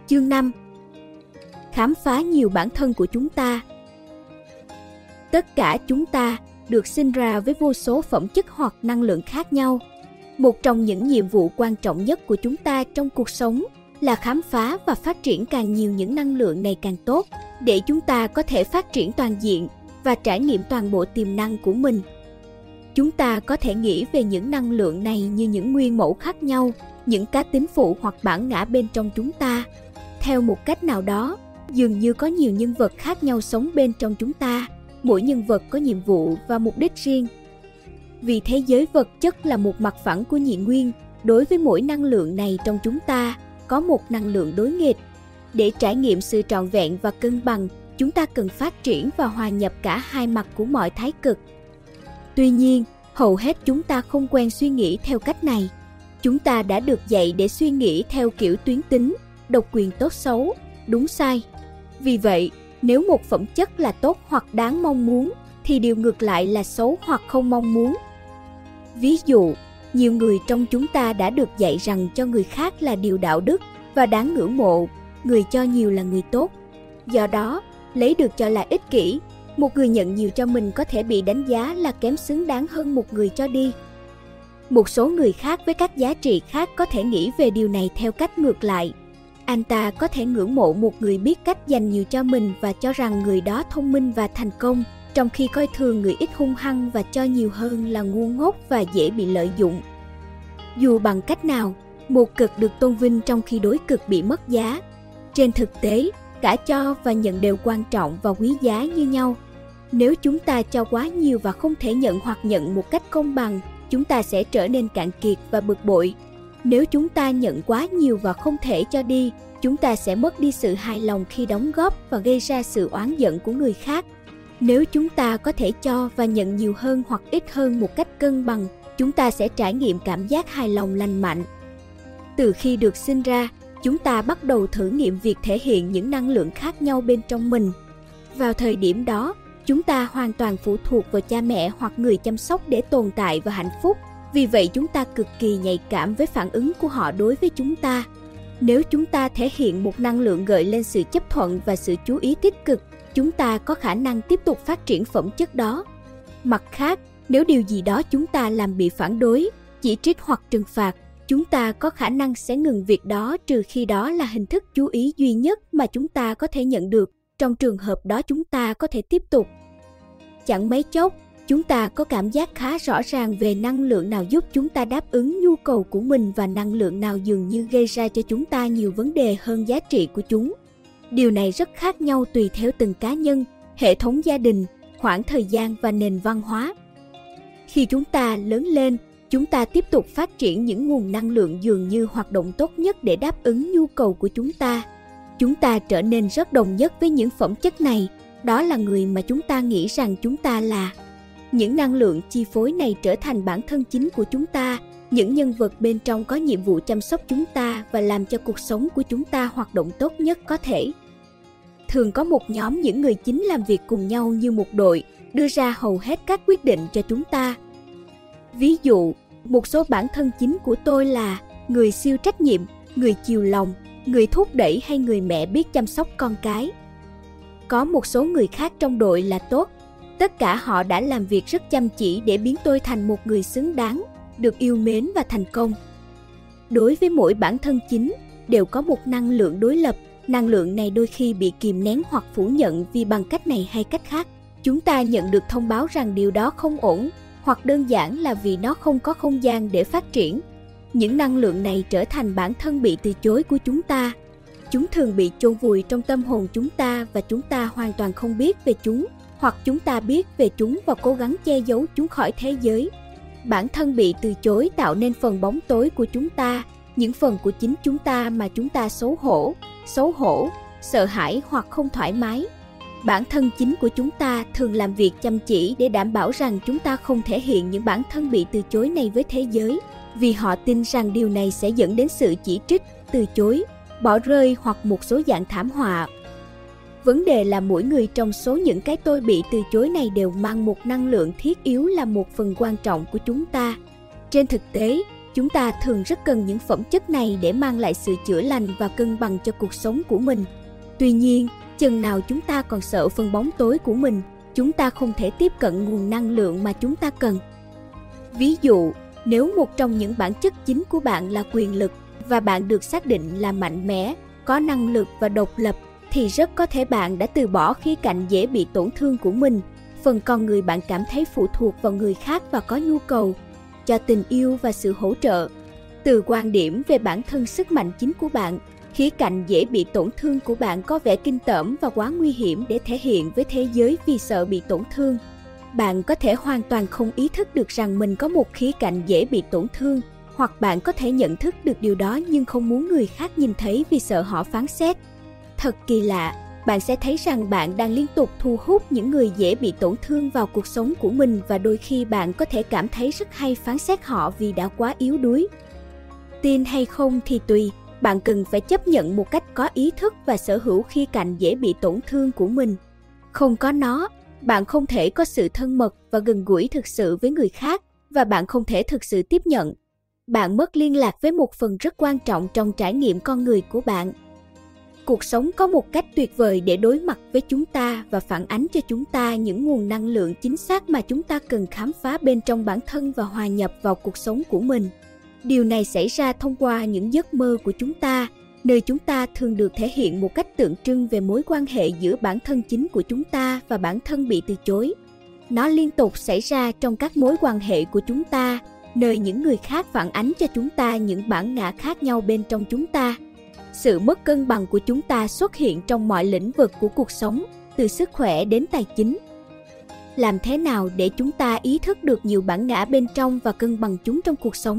Chương 5. Khám phá nhiều bản thân của chúng ta. Tất cả chúng ta được sinh ra với vô số phẩm chất hoặc năng lượng khác nhau. Một trong những nhiệm vụ quan trọng nhất của chúng ta trong cuộc sống là khám phá và phát triển càng nhiều những năng lượng này càng tốt, để chúng ta có thể phát triển toàn diện và trải nghiệm toàn bộ tiềm năng của mình. Chúng ta có thể nghĩ về những năng lượng này như những nguyên mẫu khác nhau, những cá tính phụ hoặc bản ngã bên trong chúng ta. Theo một cách nào đó, dường như có nhiều nhân vật khác nhau sống bên trong chúng ta, mỗi nhân vật có nhiệm vụ và mục đích riêng. Vì thế giới vật chất là một mặt phẳng của nhị nguyên, đối với mỗi năng lượng này trong chúng ta có một năng lượng đối nghịch. Để trải nghiệm sự trọn vẹn và cân bằng, chúng ta cần phát triển và hòa nhập cả hai mặt của mọi thái cực. Tuy nhiên, hầu hết chúng ta không quen suy nghĩ theo cách này. Chúng ta đã được dạy để suy nghĩ theo kiểu tuyến tính, độc quyền tốt xấu, đúng sai. Vì vậy, nếu một phẩm chất là tốt hoặc đáng mong muốn, thì điều ngược lại là xấu hoặc không mong muốn. Ví dụ, nhiều người trong chúng ta đã được dạy rằng cho người khác là điều đạo đức và đáng ngưỡng mộ, người cho nhiều là người tốt. Do đó, lấy được cho là ích kỷ, một người nhận nhiều cho mình có thể bị đánh giá là kém xứng đáng hơn một người cho đi. Một số người khác với các giá trị khác có thể nghĩ về điều này theo cách ngược lại. Anh ta có thể ngưỡng mộ một người biết cách dành nhiều cho mình và cho rằng người đó thông minh và thành công, trong khi coi thường người ít hung hăng và cho nhiều hơn là ngu ngốc và dễ bị lợi dụng. Dù bằng cách nào, một cực được tôn vinh trong khi đối cực bị mất giá. Trên thực tế, cả cho và nhận đều quan trọng và quý giá như nhau. Nếu chúng ta cho quá nhiều và không thể nhận hoặc nhận một cách công bằng, chúng ta sẽ trở nên cạn kiệt và bực bội. Nếu chúng ta nhận quá nhiều và không thể cho đi, chúng ta sẽ mất đi sự hài lòng khi đóng góp và gây ra sự oán giận của người khác. Nếu chúng ta có thể cho và nhận nhiều hơn hoặc ít hơn một cách cân bằng, chúng ta sẽ trải nghiệm cảm giác hài lòng lành mạnh. Từ khi được sinh ra, chúng ta bắt đầu thử nghiệm việc thể hiện những năng lượng khác nhau bên trong mình. Vào thời điểm đó, chúng ta hoàn toàn phụ thuộc vào cha mẹ hoặc người chăm sóc để tồn tại và hạnh phúc. Vì vậy chúng ta cực kỳ nhạy cảm với phản ứng của họ đối với chúng ta. Nếu chúng ta thể hiện một năng lượng gợi lên sự chấp thuận và sự chú ý tích cực, chúng ta có khả năng tiếp tục phát triển phẩm chất đó. Mặt khác, nếu điều gì đó chúng ta làm bị phản đối, chỉ trích hoặc trừng phạt, chúng ta có khả năng sẽ ngừng việc đó trừ khi đó là hình thức chú ý duy nhất mà chúng ta có thể nhận được. Trong trường hợp đó chúng ta có thể tiếp tục. Chẳng mấy chốc, chúng ta có cảm giác khá rõ ràng về năng lượng nào giúp chúng ta đáp ứng nhu cầu của mình và năng lượng nào dường như gây ra cho chúng ta nhiều vấn đề hơn giá trị của chúng. Điều này rất khác nhau tùy theo từng cá nhân, hệ thống gia đình, khoảng thời gian và nền văn hóa. Khi chúng ta lớn lên, chúng ta tiếp tục phát triển những nguồn năng lượng dường như hoạt động tốt nhất để đáp ứng nhu cầu của chúng ta. Chúng ta trở nên rất đồng nhất với những phẩm chất này, đó là người mà chúng ta nghĩ rằng chúng ta là. Những năng lượng chi phối này trở thành bản thân chính của chúng ta, những nhân vật bên trong có nhiệm vụ chăm sóc chúng ta và làm cho cuộc sống của chúng ta hoạt động tốt nhất có thể. Thường có một nhóm những người chính làm việc cùng nhau như một đội, đưa ra hầu hết các quyết định cho chúng ta. Ví dụ, một số bản thân chính của tôi là người siêu trách nhiệm, người chiều lòng, người thúc đẩy hay người mẹ biết chăm sóc con cái. Có một số người khác trong đội là tốt. Tất cả họ đã làm việc rất chăm chỉ để biến tôi thành một người xứng đáng, được yêu mến và thành công. Đối với mỗi bản thân chính, đều có một năng lượng đối lập. Năng lượng này đôi khi bị kìm nén hoặc phủ nhận vì bằng cách này hay cách khác. Chúng ta nhận được thông báo rằng điều đó không ổn, hoặc đơn giản là vì nó không có không gian để phát triển. Những năng lượng này trở thành bản thân bị từ chối của chúng ta. Chúng thường bị chôn vùi trong tâm hồn chúng ta và chúng ta hoàn toàn không biết về chúng, hoặc chúng ta biết về chúng và cố gắng che giấu chúng khỏi thế giới. Bản thân bị từ chối tạo nên phần bóng tối của chúng ta, những phần của chính chúng ta mà chúng ta xấu hổ, sợ hãi hoặc không thoải mái. Bản thân chính của chúng ta thường làm việc chăm chỉ để đảm bảo rằng chúng ta không thể hiện những bản thân bị từ chối này với thế giới, vì họ tin rằng điều này sẽ dẫn đến sự chỉ trích, từ chối, bỏ rơi hoặc một số dạng thảm họa. Vấn đề là mỗi người trong số những cái tôi bị từ chối này đều mang một năng lượng thiết yếu là một phần quan trọng của chúng ta. Trên thực tế, Chúng ta thường rất cần những phẩm chất này để mang lại sự chữa lành và cân bằng cho cuộc sống của mình. Tuy nhiên, chừng nào chúng ta còn sợ phần bóng tối của mình, chúng ta không thể tiếp cận nguồn năng lượng mà chúng ta cần. Ví dụ, nếu một trong những bản chất chính của bạn là quyền lực và bạn được xác định là mạnh mẽ, có năng lực và độc lập, thì rất có thể bạn đã từ bỏ khía cạnh dễ bị tổn thương của mình, phần con người bạn cảm thấy phụ thuộc vào người khác và có nhu cầu cho tình yêu và sự hỗ trợ. Từ quan điểm về bản thân sức mạnh chính của bạn, khía cạnh dễ bị tổn thương của bạn có vẻ kinh tởm và quá nguy hiểm để thể hiện với thế giới vì sợ bị tổn thương. Bạn có thể hoàn toàn không ý thức được rằng mình có một khía cạnh dễ bị tổn thương, hoặc bạn có thể nhận thức được điều đó nhưng không muốn người khác nhìn thấy vì sợ họ phán xét. Thật kỳ lạ, bạn sẽ thấy rằng bạn đang liên tục thu hút những người dễ bị tổn thương vào cuộc sống của mình và đôi khi bạn có thể cảm thấy rất hay phán xét họ vì đã quá yếu đuối. Tin hay không thì tùy, bạn cần phải chấp nhận một cách có ý thức và sở hữu khía cạnh dễ bị tổn thương của mình. Không có nó, bạn không thể có sự thân mật và gần gũi thực sự với người khác và bạn không thể thực sự tiếp nhận. Bạn mất liên lạc với một phần rất quan trọng trong trải nghiệm con người của bạn. Cuộc sống có một cách tuyệt vời để đối mặt với chúng ta và phản ánh cho chúng ta những nguồn năng lượng chính xác mà chúng ta cần khám phá bên trong bản thân và hòa nhập vào cuộc sống của mình. Điều này xảy ra thông qua những giấc mơ của chúng ta, nơi chúng ta thường được thể hiện một cách tượng trưng về mối quan hệ giữa bản thân chính của chúng ta và bản thân bị từ chối. Nó liên tục xảy ra trong các mối quan hệ của chúng ta, nơi những người khác phản ánh cho chúng ta những bản ngã khác nhau bên trong chúng ta. Sự mất cân bằng của chúng ta xuất hiện trong mọi lĩnh vực của cuộc sống, từ sức khỏe đến tài chính. Làm thế nào để chúng ta ý thức được nhiều bản ngã bên trong và cân bằng chúng trong cuộc sống?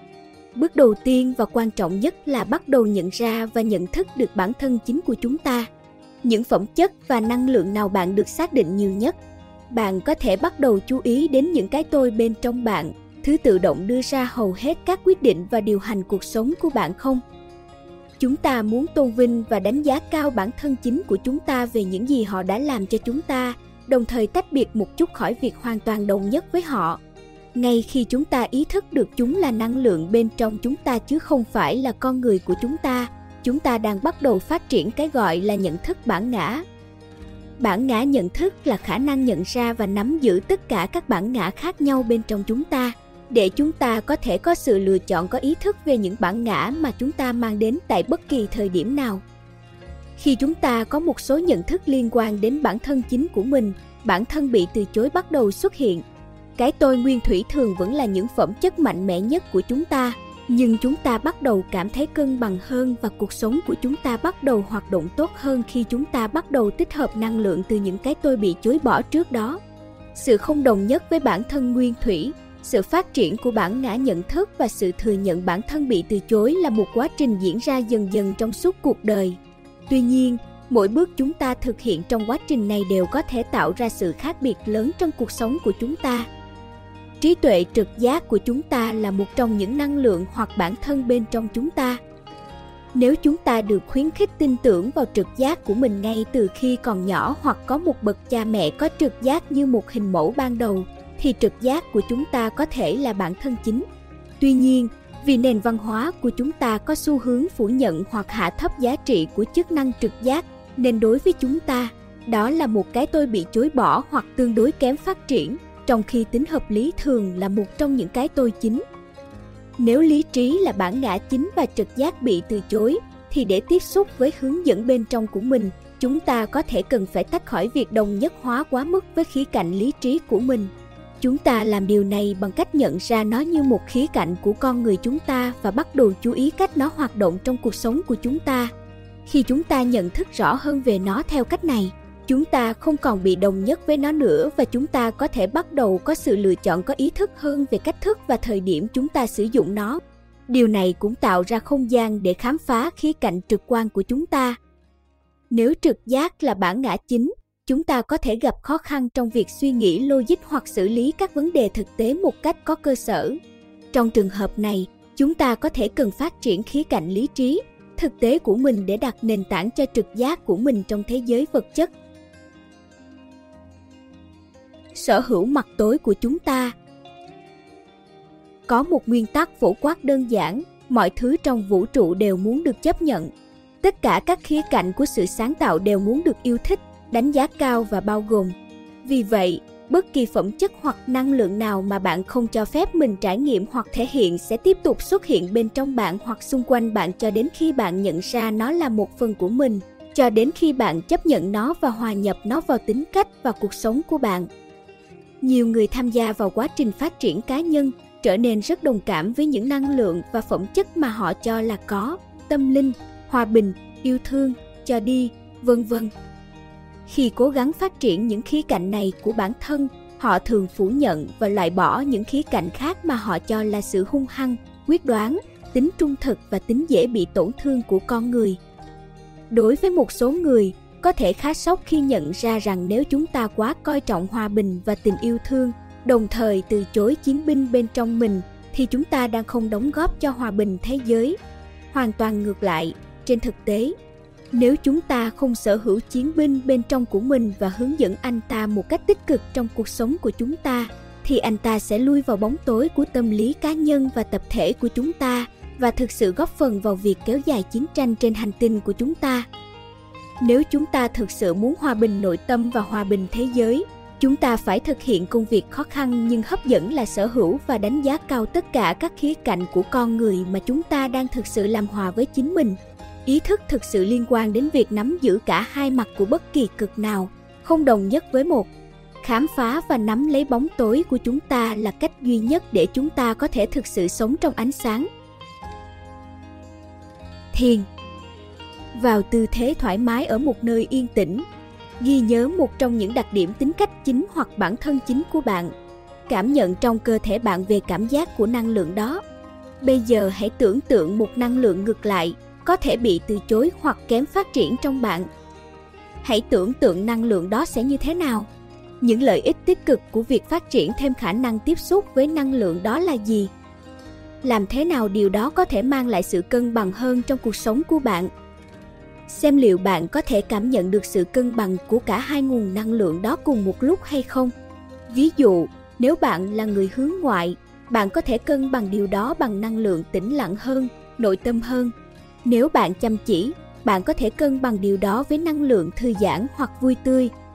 Bước đầu tiên và quan trọng nhất là bắt đầu nhận ra và nhận thức được bản thân chính của chúng ta. Những phẩm chất và năng lượng nào bạn được xác định nhiều nhất? Bạn có thể bắt đầu chú ý đến những cái tôi bên trong bạn, thứ tự động đưa ra hầu hết các quyết định và điều hành cuộc sống của bạn không? Chúng ta muốn tôn vinh và đánh giá cao bản thân chính của chúng ta về những gì họ đã làm cho chúng ta, đồng thời tách biệt một chút khỏi việc hoàn toàn đồng nhất với họ. Ngay khi chúng ta ý thức được chúng là năng lượng bên trong chúng ta chứ không phải là con người của chúng ta đang bắt đầu phát triển cái gọi là nhận thức bản ngã. Bản ngã nhận thức là khả năng nhận ra và nắm giữ tất cả các bản ngã khác nhau bên trong chúng ta, để chúng ta có thể có sự lựa chọn có ý thức về những bản ngã mà chúng ta mang đến tại bất kỳ thời điểm nào. Khi chúng ta có một số nhận thức liên quan đến bản thân chính của mình, bản thân bị từ chối bắt đầu xuất hiện. Cái tôi nguyên thủy thường vẫn là những phẩm chất mạnh mẽ nhất của chúng ta, nhưng chúng ta bắt đầu cảm thấy cân bằng hơn và cuộc sống của chúng ta bắt đầu hoạt động tốt hơn khi chúng ta bắt đầu tích hợp năng lượng từ những cái tôi bị chối bỏ trước đó. Sự không đồng nhất với bản thân nguyên thủy, sự phát triển của bản ngã nhận thức và sự thừa nhận bản thân bị từ chối là một quá trình diễn ra dần dần trong suốt cuộc đời. Tuy nhiên, mỗi bước chúng ta thực hiện trong quá trình này đều có thể tạo ra sự khác biệt lớn trong cuộc sống của chúng ta. Trí tuệ trực giác của chúng ta là một trong những năng lượng hoặc bản thân bên trong chúng ta. Nếu chúng ta được khuyến khích tin tưởng vào trực giác của mình ngay từ khi còn nhỏ hoặc có một bậc cha mẹ có trực giác như một hình mẫu ban đầu, thì trực giác của chúng ta có thể là bản thân chính. Tuy nhiên, vì nền văn hóa của chúng ta có xu hướng phủ nhận hoặc hạ thấp giá trị của chức năng trực giác, nên đối với chúng ta, đó là một cái tôi bị chối bỏ hoặc tương đối kém phát triển, trong khi tính hợp lý thường là một trong những cái tôi chính. Nếu lý trí là bản ngã chính và trực giác bị từ chối, thì để tiếp xúc với hướng dẫn bên trong của mình, chúng ta có thể cần phải tách khỏi việc đồng nhất hóa quá mức với khía cạnh lý trí của mình. Chúng ta làm điều này bằng cách nhận ra nó như một khía cạnh của con người chúng ta và bắt đầu chú ý cách nó hoạt động trong cuộc sống của chúng ta. Khi chúng ta nhận thức rõ hơn về nó theo cách này, chúng ta không còn bị đồng nhất với nó nữa và chúng ta có thể bắt đầu có sự lựa chọn có ý thức hơn về cách thức và thời điểm chúng ta sử dụng nó. Điều này cũng tạo ra không gian để khám phá khía cạnh trực quan của chúng ta. Nếu trực giác là bản ngã chính, chúng ta có thể gặp khó khăn trong việc suy nghĩ logic hoặc xử lý các vấn đề thực tế một cách có cơ sở. Trong trường hợp này, chúng ta có thể cần phát triển khía cạnh lý trí, thực tế của mình để đặt nền tảng cho trực giác của mình trong thế giới vật chất. Sở hữu mặt tối của chúng ta. Có một nguyên tắc phổ quát đơn giản, mọi thứ trong vũ trụ đều muốn được chấp nhận. Tất cả các khía cạnh của sự sáng tạo đều muốn được yêu thích, đánh giá cao và bao gồm. Vì vậy, bất kỳ phẩm chất hoặc năng lượng nào mà bạn không cho phép mình trải nghiệm hoặc thể hiện sẽ tiếp tục xuất hiện bên trong bạn hoặc xung quanh bạn cho đến khi bạn nhận ra nó là một phần của mình, cho đến khi bạn chấp nhận nó và hòa nhập nó vào tính cách và cuộc sống của bạn. Nhiều người tham gia vào quá trình phát triển cá nhân trở nên rất đồng cảm với những năng lượng và phẩm chất mà họ cho là có: tâm linh, hòa bình, yêu thương, cho đi, vân vân. Khi cố gắng phát triển những khía cạnh này của bản thân, họ thường phủ nhận và loại bỏ những khía cạnh khác mà họ cho là sự hung hăng, quyết đoán, tính trung thực và tính dễ bị tổn thương của con người. Đối với một số người, có thể khá sốc khi nhận ra rằng nếu chúng ta quá coi trọng hòa bình và tình yêu thương, đồng thời từ chối chiến binh bên trong mình, thì chúng ta đang không đóng góp cho hòa bình thế giới. Hoàn toàn ngược lại, trên thực tế, nếu chúng ta không sở hữu chiến binh bên trong của mình và hướng dẫn anh ta một cách tích cực trong cuộc sống của chúng ta, thì anh ta sẽ lui vào bóng tối của tâm lý cá nhân và tập thể của chúng ta và thực sự góp phần vào việc kéo dài chiến tranh trên hành tinh của chúng ta. Nếu chúng ta thực sự muốn hòa bình nội tâm và hòa bình thế giới, chúng ta phải thực hiện công việc khó khăn nhưng hấp dẫn là sở hữu và đánh giá cao tất cả các khía cạnh của con người mà chúng ta đang thực sự làm hòa với chính mình. Ý thức thực sự liên quan đến việc nắm giữ cả hai mặt của bất kỳ cực nào, không đồng nhất với một. Khám phá và nắm lấy bóng tối của chúng ta là cách duy nhất để chúng ta có thể thực sự sống trong ánh sáng. Thiền. Vào tư thế thoải mái ở một nơi yên tĩnh. Ghi nhớ một trong những đặc điểm tính cách chính hoặc bản thân chính của bạn. Cảm nhận trong cơ thể bạn về cảm giác của năng lượng đó. Bây giờ hãy tưởng tượng một năng lượng ngược lại, có thể bị từ chối hoặc kém phát triển trong bạn. Hãy tưởng tượng năng lượng đó sẽ như thế nào. Những lợi ích tích cực của việc phát triển thêm khả năng tiếp xúc với năng lượng đó là gì? Làm thế nào điều đó có thể mang lại sự cân bằng hơn trong cuộc sống của bạn? Xem liệu bạn có thể cảm nhận được sự cân bằng của cả hai nguồn năng lượng đó cùng một lúc hay không. Ví dụ, nếu bạn là người hướng ngoại, bạn có thể cân bằng điều đó bằng năng lượng tĩnh lặng hơn, nội tâm hơn. Nếu bạn chăm chỉ, bạn có thể cân bằng điều đó với năng lượng thư giãn hoặc vui tươi,